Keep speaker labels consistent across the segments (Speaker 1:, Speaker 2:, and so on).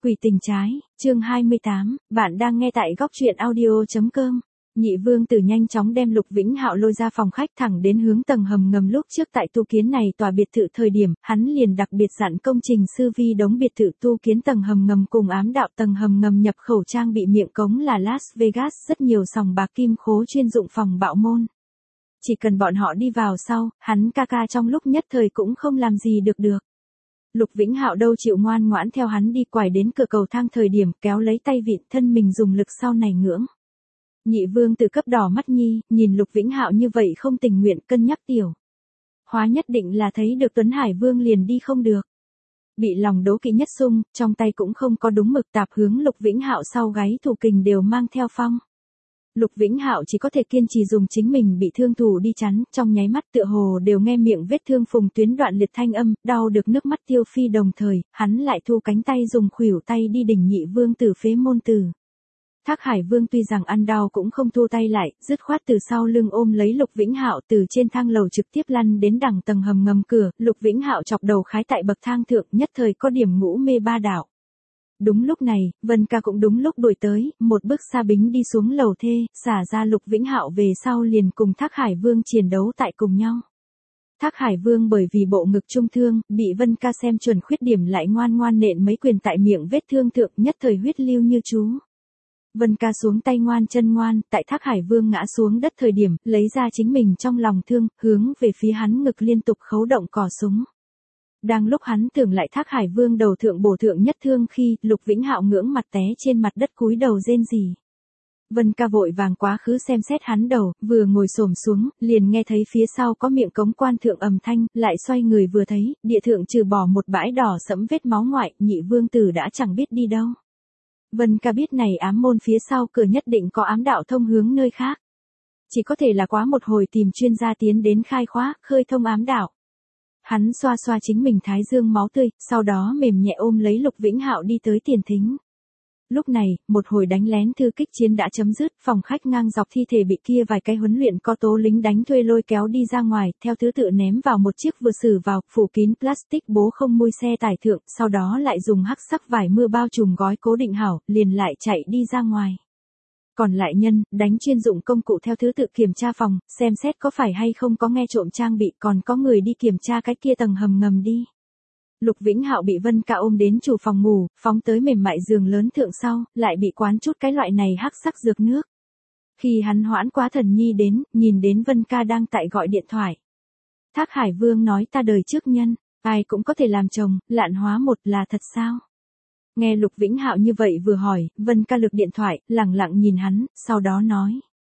Speaker 1: Quỷ tình trái, chương 28, bạn đang nghe tại góc truyện audio.com. Nhị vương tử nhanh chóng đem Lục Vĩnh Hạo lôi ra phòng khách thẳng đến hướng tầng hầm ngầm. Lúc trước tại tu kiến này tòa biệt thự thời điểm, hắn liền đặc biệt dặn công trình sư Vi đống biệt thự tu kiến tầng hầm ngầm cùng ám đạo tầng hầm ngầm nhập khẩu trang bị miệng cống là Las Vegas, rất nhiều sòng bạc kim khố chuyên dụng phòng bạo môn. Chỉ cần bọn họ đi vào sau, hắn ca ca trong lúc nhất thời cũng không làm gì được. Lục Vĩnh Hạo đâu chịu ngoan ngoãn theo hắn đi, quải đến cửa cầu thang thời điểm kéo lấy tay vịn thân mình dùng lực sau này ngưỡng. Nhị vương tử cấp đỏ mắt nhi, nhìn Lục Vĩnh Hạo như vậy không tình nguyện, cân nhắc tiểu hóa nhất định là thấy được Tuấn Hải Vương liền đi không được. Bị lòng đố kỵ nhất xung, trong tay cũng không có đúng mực, tạp hướng Lục Vĩnh Hạo sau gáy thủ kình đều mang theo phong. Lục Vĩnh Hạo chỉ có thể kiên trì dùng chính mình bị thương thủ đi chắn, trong nháy mắt tựa hồ đều nghe miệng vết thương phùng tuyến đoạn liệt thanh âm, đau được nước mắt tiêu phi, đồng thời, hắn lại thu cánh tay dùng khuỷu tay đi đỉnh nhị vương tử phế môn tử. Thác Hải Vương tuy rằng ăn đau cũng không thu tay lại, dứt khoát từ sau lưng ôm lấy Lục Vĩnh Hạo từ trên thang lầu trực tiếp lăn đến đằng tầng hầm ngầm cửa. Lục Vĩnh Hạo chọc đầu khái tại bậc thang thượng, nhất thời có điểm ngũ mê ba đảo. Đúng lúc này, Vân ca cũng đúng lúc đuổi tới, một bước xa bính đi xuống lầu thê, xả ra Lục Vĩnh Hạo về sau liền cùng Thác Hải Vương chiến đấu tại cùng nhau. Thác Hải Vương bởi vì bộ ngực trung thương, bị Vân ca xem chuẩn khuyết điểm lại ngoan ngoan nện mấy quyền tại miệng vết thương thượng, nhất thời huyết lưu như chú. Vân ca xuống tay ngoan chân ngoan, tại Thác Hải Vương ngã xuống đất thời điểm, lấy ra chính mình trong lòng thương, hướng về phía hắn ngực liên tục khấu động cò súng. Đang lúc hắn tưởng lại Thác Hải Vương đầu thượng bổ thượng nhất thương khi, Lục Vĩnh Hạo ngưỡng mặt té trên mặt đất cúi đầu rên rỉ. Vân ca vội vàng quá khứ xem xét hắn đầu, vừa ngồi xổm xuống, liền nghe thấy phía sau có miệng cống quan thượng ầm thanh, lại xoay người vừa thấy, địa thượng trừ bỏ một bãi đỏ sẫm vết máu ngoại, nhị vương tử đã chẳng biết đi đâu. Vân ca biết này ám môn phía sau cửa nhất định có ám đạo thông hướng nơi khác. Chỉ có thể là quá một hồi tìm chuyên gia tiến đến khai khóa, khơi thông ám đạo. Hắn xoa xoa chính mình thái dương máu tươi, sau đó mềm nhẹ ôm lấy Lục Vĩnh Hạo đi tới tiền thính. Lúc này, một hồi đánh lén thư kích chiến đã chấm dứt, phòng khách ngang dọc thi thể bị kia vài cái huấn luyện có tố lính đánh thuê lôi kéo đi ra ngoài, theo thứ tự ném vào một chiếc vừa xử vào, phủ kín plastic bố không mui xe tải thượng, sau đó lại dùng hắc sắc vải mưa bao trùm gói cố định hảo, liền lại chạy đi ra ngoài. Còn lại nhân, đánh chuyên dụng công cụ theo thứ tự kiểm tra phòng, xem xét có phải hay không có nghe trộm trang bị, còn có người đi kiểm tra cái kia tầng hầm ngầm đi. Lục Vĩnh Hạo bị Vân ca ôm đến chủ phòng ngủ, phóng tới mềm mại giường lớn thượng sau, lại bị quán chút cái loại này hắc sắc dược nước. Khi hắn hoãn quá thần nhi đến, nhìn đến Vân ca đang tại gọi điện thoại. Thác Hải Vương nói, ta đời trước nhân, ai cũng có thể làm chồng, lạn hóa một là thật sao? Nghe Lục Vĩnh Hạo như vậy vừa hỏi, Vân ca lực điện thoại, lẳng lặng nhìn hắn, sau đó nói.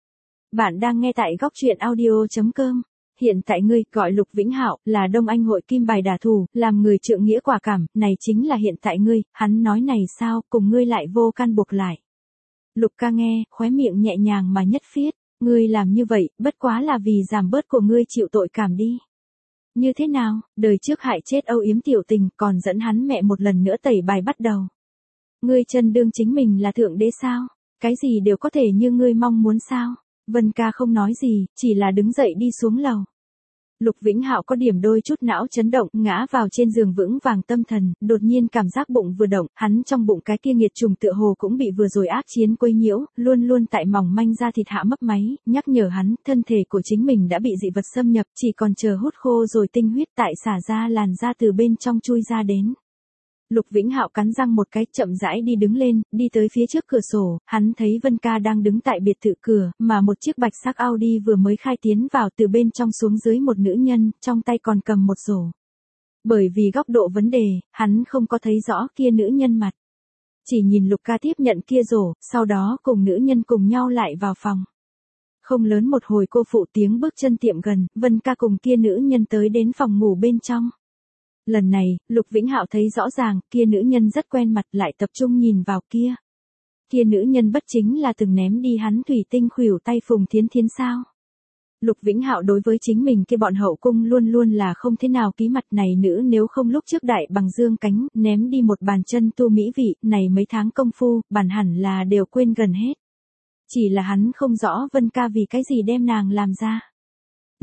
Speaker 1: Bạn đang nghe tại góc truyện audio.com. Hiện tại ngươi, gọi Lục Vĩnh Hạo, là Đông Anh hội kim bài đả thủ, làm người trượng nghĩa quả cảm, này chính là hiện tại ngươi, hắn nói này sao, cùng ngươi lại vô can buộc lại. Lục ca nghe, khóe miệng nhẹ nhàng mà nhất phiết, ngươi làm như vậy, bất quá là vì giảm bớt của ngươi chịu tội cảm đi. Như thế nào, đời trước hại chết âu yếm tiểu tình, còn dẫn hắn mẹ một lần nữa tẩy bài bắt đầu. Ngươi chân đương chính mình là thượng đế sao, cái gì đều có thể như ngươi mong muốn sao. Vân ca không nói gì, chỉ là đứng dậy đi xuống lầu. Lục Vĩnh Hạo có điểm đôi chút não chấn động, ngã vào trên giường vững vàng tâm thần, đột nhiên cảm giác bụng vừa động, hắn trong bụng cái kia nghiệt trùng tựa hồ cũng bị vừa rồi ác chiến quấy nhiễu, luôn luôn tại mỏng manh da thịt hạ mấp máy, nhắc nhở hắn, thân thể của chính mình đã bị dị vật xâm nhập, chỉ còn chờ hút khô rồi tinh huyết tại xả ra làn da từ bên trong chui ra đến. Lục Vĩnh Hạo cắn răng một cái, chậm rãi đi đứng lên, đi tới phía trước cửa sổ, hắn thấy Vân ca đang đứng tại biệt thự cửa, mà một chiếc bạch sắc Audi vừa mới khai tiến vào, từ bên trong xuống dưới một nữ nhân, trong tay còn cầm một rổ. Bởi vì góc độ vấn đề, hắn không có thấy rõ kia nữ nhân mặt. Chỉ nhìn Lục ca tiếp nhận kia rổ, sau đó cùng nữ nhân cùng nhau lại vào phòng. Không lớn một hồi cô phụ tiếng bước chân tiệm gần, Vân ca cùng kia nữ nhân tới đến phòng ngủ bên trong. Lần này, Lục Vĩnh Hạo thấy rõ ràng, kia nữ nhân rất quen mặt, lại tập trung nhìn vào kia. Kia nữ nhân bất chính là từng ném đi hắn thủy tinh khuỷu tay Phùng Thiến Thiến sao? Lục Vĩnh Hạo đối với chính mình kia bọn hậu cung luôn luôn là không thế nào ký mặt, này nữ nếu không lúc trước đại bằng dương cánh, ném đi một bàn chân tu mỹ vị, này mấy tháng công phu, bản hẳn là đều quên gần hết. Chỉ là hắn không rõ Vân ca vì cái gì đem nàng làm ra.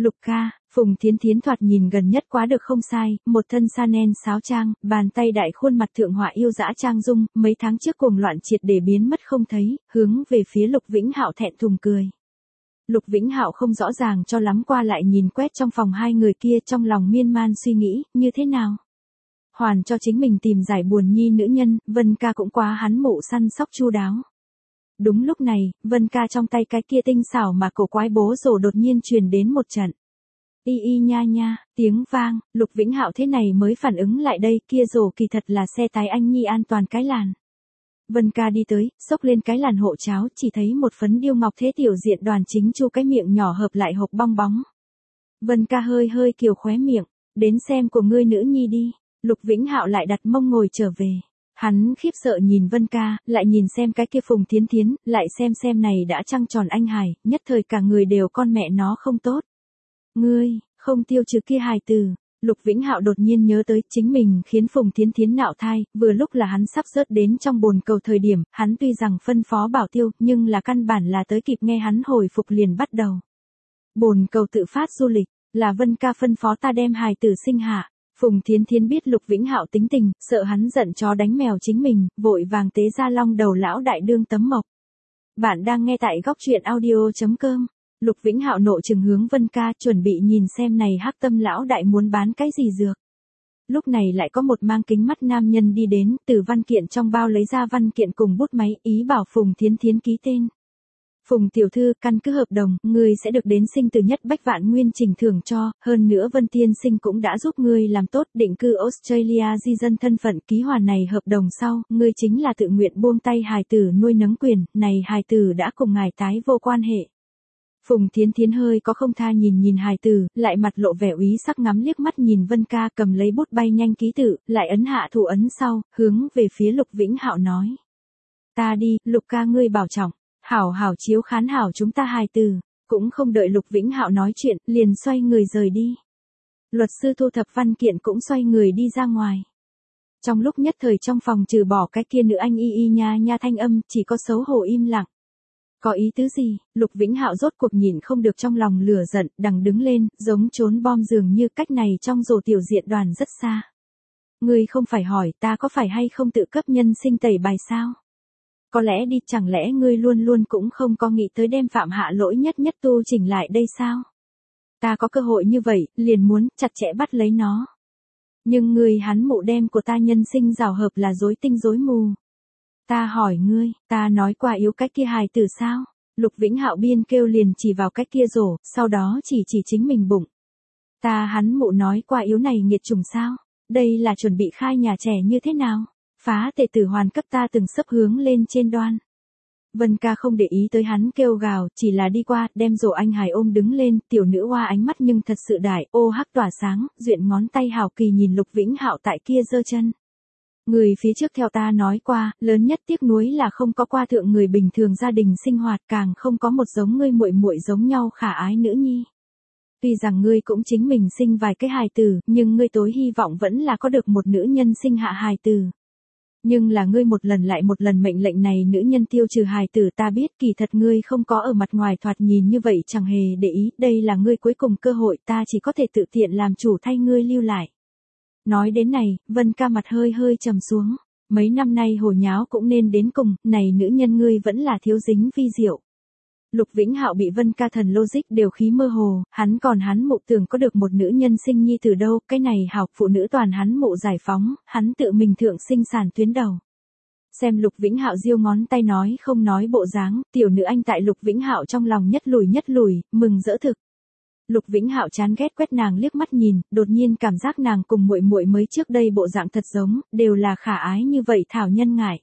Speaker 1: Lục ca, Phùng Thiến Thiến thoạt nhìn gần nhất quá được không sai, một thân Chanel sáo trang, bàn tay đại khuôn mặt thượng họa yêu dã trang dung, mấy tháng trước cuồng loạn triệt để biến mất không thấy, hướng về phía Lục Vĩnh Hạo thẹn thùng cười. Lục Vĩnh Hạo không rõ ràng cho lắm qua lại nhìn quét trong phòng hai người kia trong lòng miên man suy nghĩ, như thế nào? Hoàn cho chính mình tìm giải buồn nhi nữ nhân, Vân ca cũng quá hắn mụ săn sóc chu đáo. Đúng lúc này, Vân ca trong tay cái kia tinh xảo mà cổ quái bố rổ đột nhiên truyền đến một trận. Y y nha nha, tiếng vang, Lục Vĩnh Hạo thế này mới phản ứng lại đây, kia rổ kỳ thật là xe tái anh nhi an toàn cái làn. Vân ca đi tới, xốc lên cái làn hộ cháo, chỉ thấy một phấn điêu ngọc thế tiểu diện Đoàn Chính Chu cái miệng nhỏ hợp lại hộp bong bóng. Vân ca hơi hơi kiều khóe miệng, đến xem của ngươi nữ nhi đi. Lục Vĩnh Hạo lại đặt mông ngồi trở về. Hắn khiếp sợ nhìn Vân ca, lại nhìn xem cái kia Phùng Thiến Thiến, lại xem này đã trăng tròn anh hài, nhất thời cả người đều con mẹ nó không tốt. Ngươi, không tiêu trừ kia hài tử. Lục Vĩnh Hạo đột nhiên nhớ tới chính mình khiến Phùng Thiến Thiến nạo thai, vừa lúc là hắn sắp rớt đến trong bồn cầu thời điểm, hắn tuy rằng phân phó bảo tiêu, nhưng là căn bản là tới kịp nghe hắn hồi phục liền bắt đầu. Bồn cầu tự phát du lịch, là Vân ca phân phó ta đem hài tử sinh hạ. Phùng Thiến Thiến biết Lục Vĩnh Hạo tính tình, sợ hắn giận chó đánh mèo chính mình, vội vàng tế ra long đầu lão đại đương tấm mộc. Bạn đang nghe tại góc truyện audio.com. Lục Vĩnh Hạo nộ trừng hướng Vân ca, chuẩn bị nhìn xem này hắc tâm lão đại muốn bán cái gì dược. Lúc này lại có một mang kính mắt nam nhân đi đến, từ văn kiện trong bao lấy ra văn kiện cùng bút máy, ý bảo Phùng Thiến Thiến ký tên. Phùng tiểu thư, căn cứ hợp đồng, ngươi sẽ được đến sinh từ nhất bách vạn nguyên trình thưởng cho, hơn nữa Vân tiên sinh cũng đã giúp ngươi làm tốt định cư Australia di dân thân phận, ký hoàn này hợp đồng sau, ngươi chính là tự nguyện buông tay hài tử nuôi nấng quyền, này hài tử đã cùng ngài tái vô quan hệ. Phùng Thiến Thiến hơi có không tha nhìn hài tử, lại mặt lộ vẻ úy sắc ngắm liếc mắt nhìn Vân ca, cầm lấy bút bay nhanh ký tự, lại ấn hạ thủ ấn sau, hướng về phía Lục Vĩnh Hạo nói. Ta đi, Lục ca ngươi bảo trọng. Hảo hảo chiếu khán hảo chúng ta hài tử, cũng không đợi Lục Vĩnh Hạo nói chuyện, liền xoay người rời đi. Luật sư thu thập văn kiện cũng xoay người đi ra ngoài. Trong lúc nhất thời trong phòng trừ bỏ cái kia nữ anh y y nha nha thanh âm, chỉ có xấu hổ im lặng. Có ý tứ gì? Lục Vĩnh Hạo rốt cuộc nhìn không được trong lòng lửa giận, đằng đứng lên, giống trốn bom dường như cách này trong rổ tiểu diện Đoàn rất xa. Ngươi không phải hỏi ta có phải hay không tự cấp nhân sinh tẩy bài sao? Có lẽ đi, chẳng lẽ ngươi luôn luôn cũng không có nghĩ tới đem phạm hạ lỗi nhất tu chỉnh lại đây sao? Ta có cơ hội như vậy, liền muốn chặt chẽ bắt lấy nó. Nhưng ngươi hắn mụ đem của ta nhân sinh rào hợp là rối tinh rối mù. Ta hỏi ngươi, ta nói qua yếu cái kia hài tử sao? Lục Vĩnh Hạo biên kêu liền chỉ vào cái kia rổ, sau đó chỉ chính mình bụng. Ta hắn mụ nói qua yếu này nghiệt chủng sao? Đây là chuẩn bị khai nhà trẻ như thế nào? Phá tề tử hoàn cấp ta từng sấp hướng lên trên đoan. Vân ca không để ý tới hắn kêu gào, chỉ là đi qua, đem rổ anh hài ôm đứng lên, tiểu nữ hoa ánh mắt nhưng thật sự đại, ô hắc tỏa sáng, duyện ngón tay hào kỳ nhìn Lục Vĩnh Hạo tại kia giơ chân. Người phía trước theo ta nói qua, lớn nhất tiếc nuối là không có qua thượng người bình thường gia đình sinh hoạt, càng không có một giống ngươi muội muội giống nhau khả ái nữ nhi. Tuy rằng ngươi cũng chính mình sinh vài cái hài tử, nhưng ngươi tối hy vọng vẫn là có được một nữ nhân sinh hạ hài tử. Nhưng là ngươi một lần lại một lần mệnh lệnh này nữ nhân tiêu trừ hài tử, ta biết kỳ thật ngươi không có ở mặt ngoài thoạt nhìn như vậy chẳng hề để ý, đây là ngươi cuối cùng cơ hội, ta chỉ có thể tự tiện làm chủ thay ngươi lưu lại. Nói đến này, Vân ca mặt hơi trầm xuống, mấy năm nay hồ nháo cũng nên đến cùng, này nữ nhân ngươi vẫn là thiếu dính vi diệu. Lục Vĩnh Hạo bị Vân ca thần logic đều khí mơ hồ, hắn mụ tưởng có được một nữ nhân sinh nhi từ đâu, cái này hảo, phụ nữ toàn hắn mụ giải phóng, hắn tự mình thượng sinh sản tuyến đầu. Xem Lục Vĩnh Hạo giơ ngón tay nói không nói bộ dáng, tiểu nữ anh tại Lục Vĩnh Hạo trong lòng nhất lùi, mừng rỡ thực. Lục Vĩnh Hạo chán ghét quét nàng liếc mắt nhìn, đột nhiên cảm giác nàng cùng muội muội mới trước đây bộ dạng thật giống, đều là khả ái như vậy thảo nhân ngại.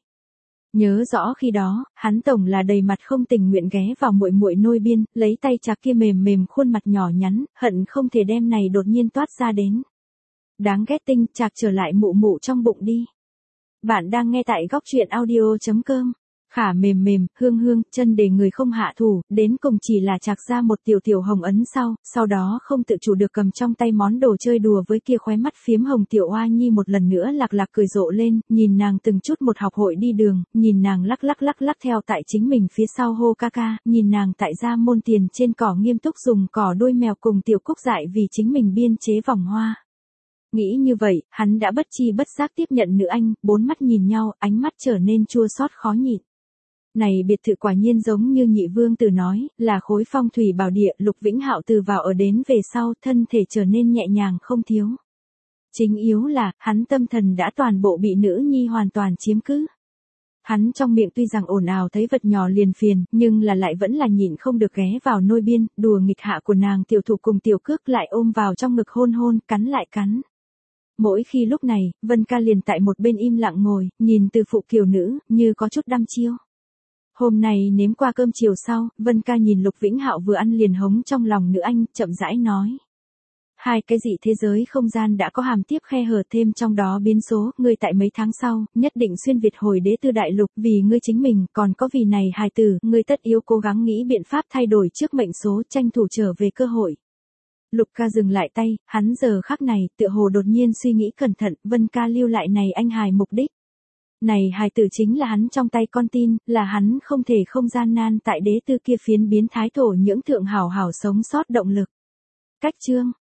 Speaker 1: Nhớ rõ khi đó, hắn tổng là đầy mặt không tình nguyện ghé vào muội muội nôi biên, lấy tay chạc kia mềm khuôn mặt nhỏ nhắn, hận không thể đem này đột nhiên toát ra đến. Đáng ghét tinh, chạc trở lại mụ trong bụng đi. Bạn đang nghe tại góc truyện audio.com. Khả mềm mềm, hương hương, chân để người không hạ thủ, đến cùng chỉ là chạc ra một tiểu tiểu hồng ấn sau đó không tự chủ được cầm trong tay món đồ chơi đùa với kia, khóe mắt phiếm hồng tiểu oa nhi một lần nữa lạc lạc cười rộ lên, nhìn nàng từng chút một học hội đi đường, nhìn nàng lắc lắc theo tại chính mình phía sau hô ca ca, nhìn nàng tại gia môn tiền trên cỏ nghiêm túc dùng cỏ đuôi mèo cùng tiểu cúc dại vì chính mình biên chế vòng hoa. Nghĩ như vậy, hắn đã bất chi bất giác tiếp nhận nữ anh, bốn mắt nhìn nhau, ánh mắt trở nên chua xót khó nhịn. Này biệt thự quả nhiên giống như nhị vương tử nói, là khối phong thủy bảo địa. Lục Vĩnh Hạo từ vào ở đến về sau, thân thể trở nên nhẹ nhàng không thiếu. Chính yếu là, hắn tâm thần đã toàn bộ bị nữ nhi hoàn toàn chiếm cứ. Hắn trong miệng tuy rằng ồn ào thấy vật nhỏ liền phiền, nhưng là lại vẫn là nhịn không được ghé vào nôi biên, đùa nghịch hạ của nàng tiểu thủ cùng tiểu cước lại ôm vào trong ngực hôn hôn, cắn lại cắn. Mỗi khi lúc này, Vân Ca liền tại một bên im lặng ngồi, nhìn từ phụ kiều nữ, như có chút đăm chiêu. Hôm nay nếm qua cơm chiều sau, Vân Ca nhìn Lục Vĩnh Hạo vừa ăn liền hống trong lòng nữ anh, chậm rãi nói. Hai cái dị thế giới không gian đã có hàm tiếp khe hở, thêm trong đó biến số, ngươi tại mấy tháng sau, nhất định xuyên Việt hồi đế tư đại lục, vì ngươi chính mình, còn có vì này hài tử, ngươi tất yếu cố gắng nghĩ biện pháp thay đổi trước mệnh số, tranh thủ trở về cơ hội. Lục Ca dừng lại tay, hắn giờ khắc này, tựa hồ đột nhiên suy nghĩ cẩn thận, Vân Ca lưu lại này anh hài mục đích. Này hài tử chính là hắn trong tay con tin, là hắn không thể không gian nan tại đế tư kia phiến biến thái thổ nhưỡng thượng hảo hảo sống sót động lực. Cách chương